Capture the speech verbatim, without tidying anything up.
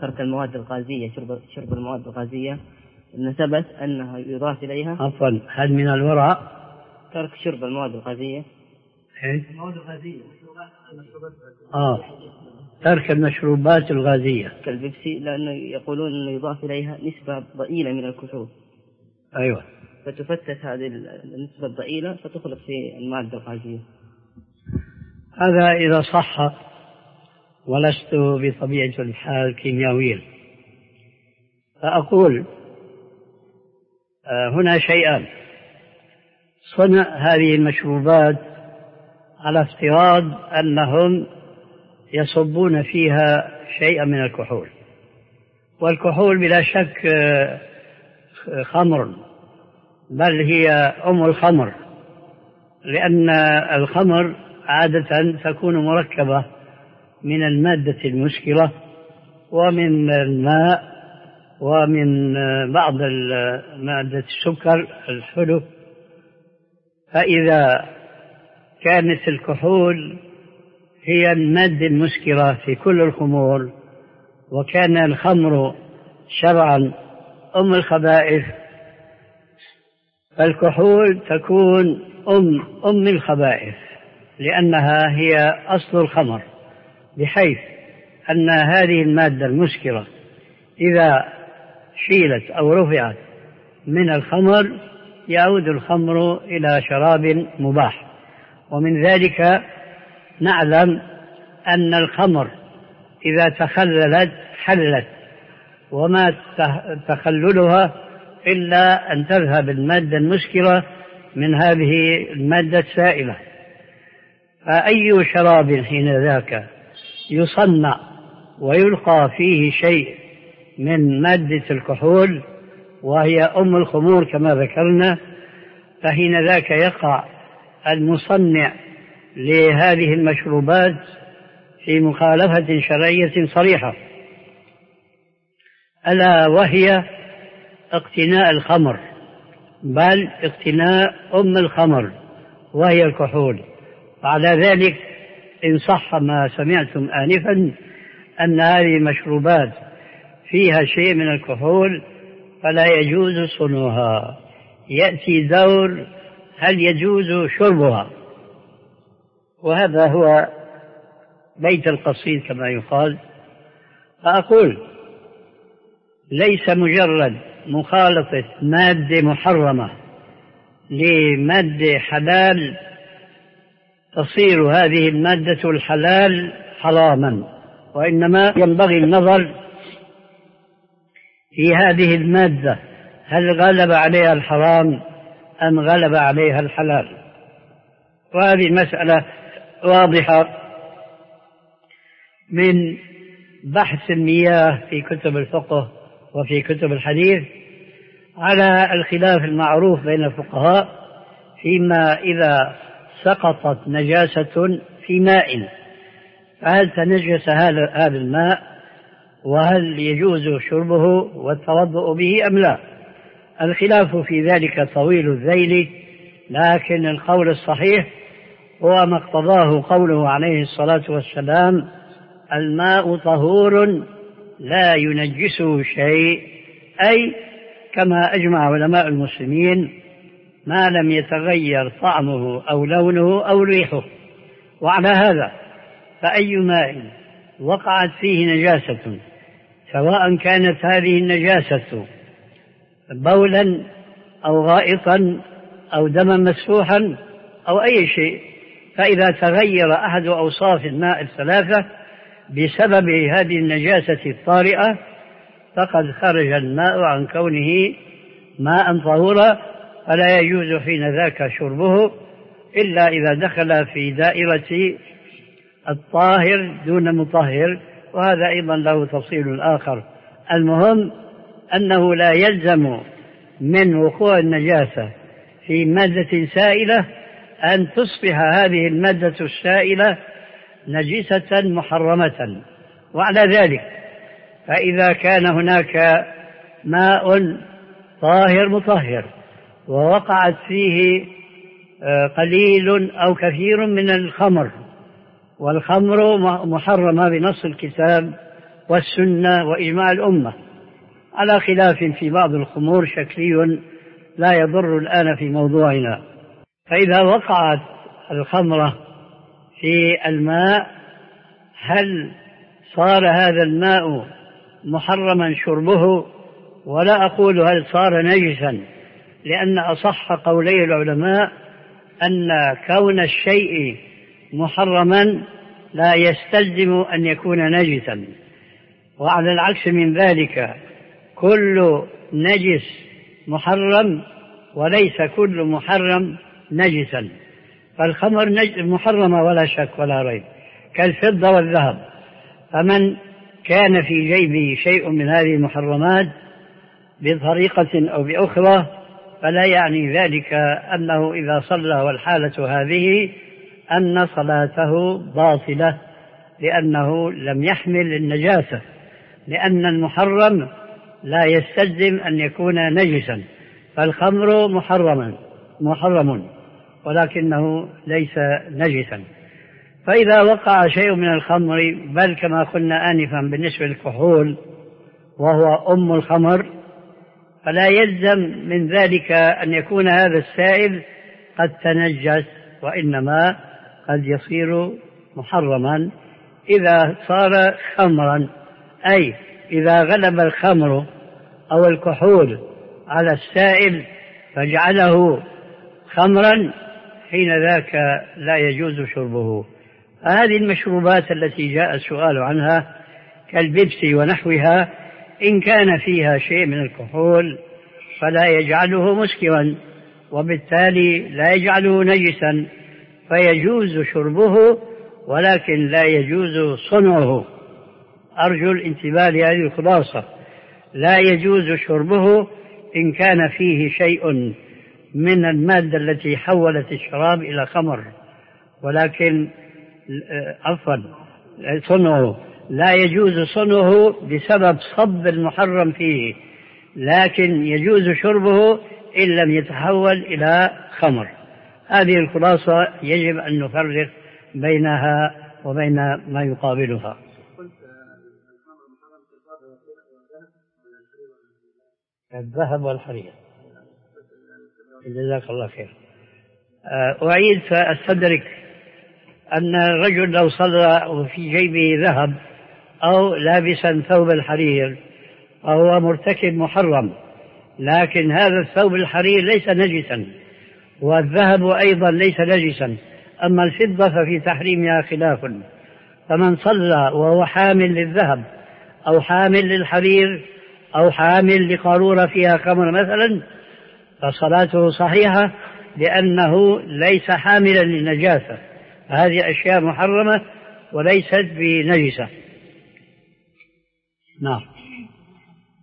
ترك المواد الغازية، شرب, شرب المواد الغازية، إن ثبت أنها يضاف إليها. عفوا، هل من الورع ترك شرب المواد الغازية؟ إيه؟ المواد الغازية آه ترك المشروبات الغازية كالبيبسي، لأنه يقولون أنه يضاف إليها نسبة ضئيلة من الكحول. أيوة، فتفتت هذه النسبة الضئيلة فتخلق في المادة الغازية. هذا إذا صح، ولست بطبيعة الحال كيميائيا. فأقول هنا شيئان: صنع هذه المشروبات على افتراض أنهم يصبون فيها شيئا من الكحول، والكحول بلا شك خمر، بل هي أم الخمر، لأن الخمر عادة تكون مركبة من المادة المسكرة ومن الماء ومن بعض مادة السكر الحلو. فإذا كانت الكحول هي المادة المسكرة في كل الخمور، وكان الخمر شرعا أم الخبائث، فالكحول تكون أم أم الخبائث، لأنها هي أصل الخمر، بحيث أن هذه المادة المسكرة إذا شيلت أو رفعت من الخمر يعود الخمر إلى شراب مباح. ومن ذلك نعلم أن الخمر إذا تخللت حلت، وما تخللها إلا أن تذهب المادة المسكرة من هذه المادة السائلة. فأي شراب حين ذاك يصنع ويلقى فيه شيء من مادة الكحول وهي أم الخمور كما ذكرنا، فحين ذاك يقع المصنع لهذه المشروبات في مخالفة شرعية صريحة، ألا وهي اقتناء الخمر، بل اقتناء أم الخمر وهي الكحول. وعلى ذلك إن صح ما سمعتم آنفا أن هذه المشروبات فيها شيء من الكحول فلا يجوز صنعها. يأتي دور هل يجوز شربها، وهذا هو بيت القصيد كما يقال. فأقول ليس مجرد مخالطة مادة محرمة لمادة حلال تصير هذه المادة الحلال حراما، وإنما ينبغي النظر في هذه المادة هل غلب عليها الحرام أم غلب عليها الحلال. وهذه المسألة واضحة من بحث المياه في كتب الفقه وفي كتب الحديث على الخلاف المعروف بين الفقهاء فيما إذا سقطت نجاسة في ماء فهل تنجس هذا الماء وهل يجوز شربه والتوضؤ به أم لا. الخلاف في ذلك طويل الذيل، لكن القول الصحيح هو ما اقتضاه قوله عليه الصلاة والسلام: الماء طهور لا ينجسه شيء، أي كما أجمع علماء المسلمين ما لم يتغير طعمه أو لونه أو ريحه. وعلى هذا فأي ماء وقعت فيه نجاسة، سواء كانت هذه النجاسة بولا أو غائطا أو دما مسفوحا أو أي شيء، فإذا تغير أحد أوصاف الماء الثلاثة بسبب هذه النجاسة الطارئة فقد خرج الماء عن كونه ماء طهورا، فلا يجوز حين ذاك شربه إلا إذا دخل في دائرة الطاهر دون مطهر، وهذا أيضا له تفصيل آخر. المهم أنه لا يلزم من وقوع النجاسة في مادة سائلة أن تصبح هذه المادة السائلة نجسة محرمة. وعلى ذلك فإذا كان هناك ماء طاهر مطهر ووقعت فيه قليل أو كثير من الخمر، والخمر محرمة بنص الكتاب والسنة وإجماع الأمة، على خلاف في بعض الخمور شكلي لا يضر الآن في موضوعنا. فإذا وقعت الخمرة في الماء هل صار هذا الماء محرما شربه؟ ولا أقول هل صار نجسا، لأن أصح قولي العلماء أن كون الشيء محرما لا يستلزم أن يكون نجسا، وعلى العكس من ذلك كل نجس محرم وليس كل محرم نجسا. فالخمر محرمة ولا شك ولا ريب كالفضة والذهب، فمن كان في جيبه شيء من هذه المحرمات بطريقة أو بأخرى فلا يعني ذلك أنه إذا صلى والحالة هذه أن صلاته باطلة، لأنه لم يحمل النجاسة، لأن المحرم لا يستلزم أن يكون نجسا. فالخمر محرم محرم ولكنه ليس نجسا. فإذا وقع شيء من الخمر، بل كما قلنا آنفا بالنسبة للكحول وهو أم الخمر، فلا يلزم من ذلك أن يكون هذا السائل قد تنجس، وإنما قد يصير محرما إذا صار خمرا، أي إذا غلب الخمر أو الكحول على السائل فجعله خمرا، حين ذاك لا يجوز شربه. هذه المشروبات التي جاء السؤال عنها كالبيبسي ونحوها إن كان فيها شيء من الكحول فلا يجعله مسكرا، وبالتالي لا يجعله نجسا، فيجوز شربه ولكن لا يجوز صنعه. أرجو الانتباه لهذه الخلاصة، لا يجوز شربه إن كان فيه شيء من المادة التي حولت الشراب إلى خمر، ولكن عفوا صنعه لا يجوز صنعه بسبب صب المحرم فيه، لكن يجوز شربه إن لم يتحول إلى خمر. هذه الخلاصة يجب أن نفرق بينها وبين ما يقابلها. الذهب والحرير. جزاك الله خير. أعيد فأستدرك أن الرجل لو صلى وفي جيبه ذهب أو لابسا ثوب الحرير فهو مرتكب محرم، لكن هذا الثوب الحرير ليس نجسا، والذهب أيضا ليس نجسا. أما الفضة ففي تحريمها خلاف، فمن صلى وهو حامل للذهب أو حامل للحرير أو حامل لقارورة فيها خمر مثلا فصلاته صحيحة، لأنه ليس حاملا للنجاسة. هذه أشياء محرمة وليست بنجسة. نعم.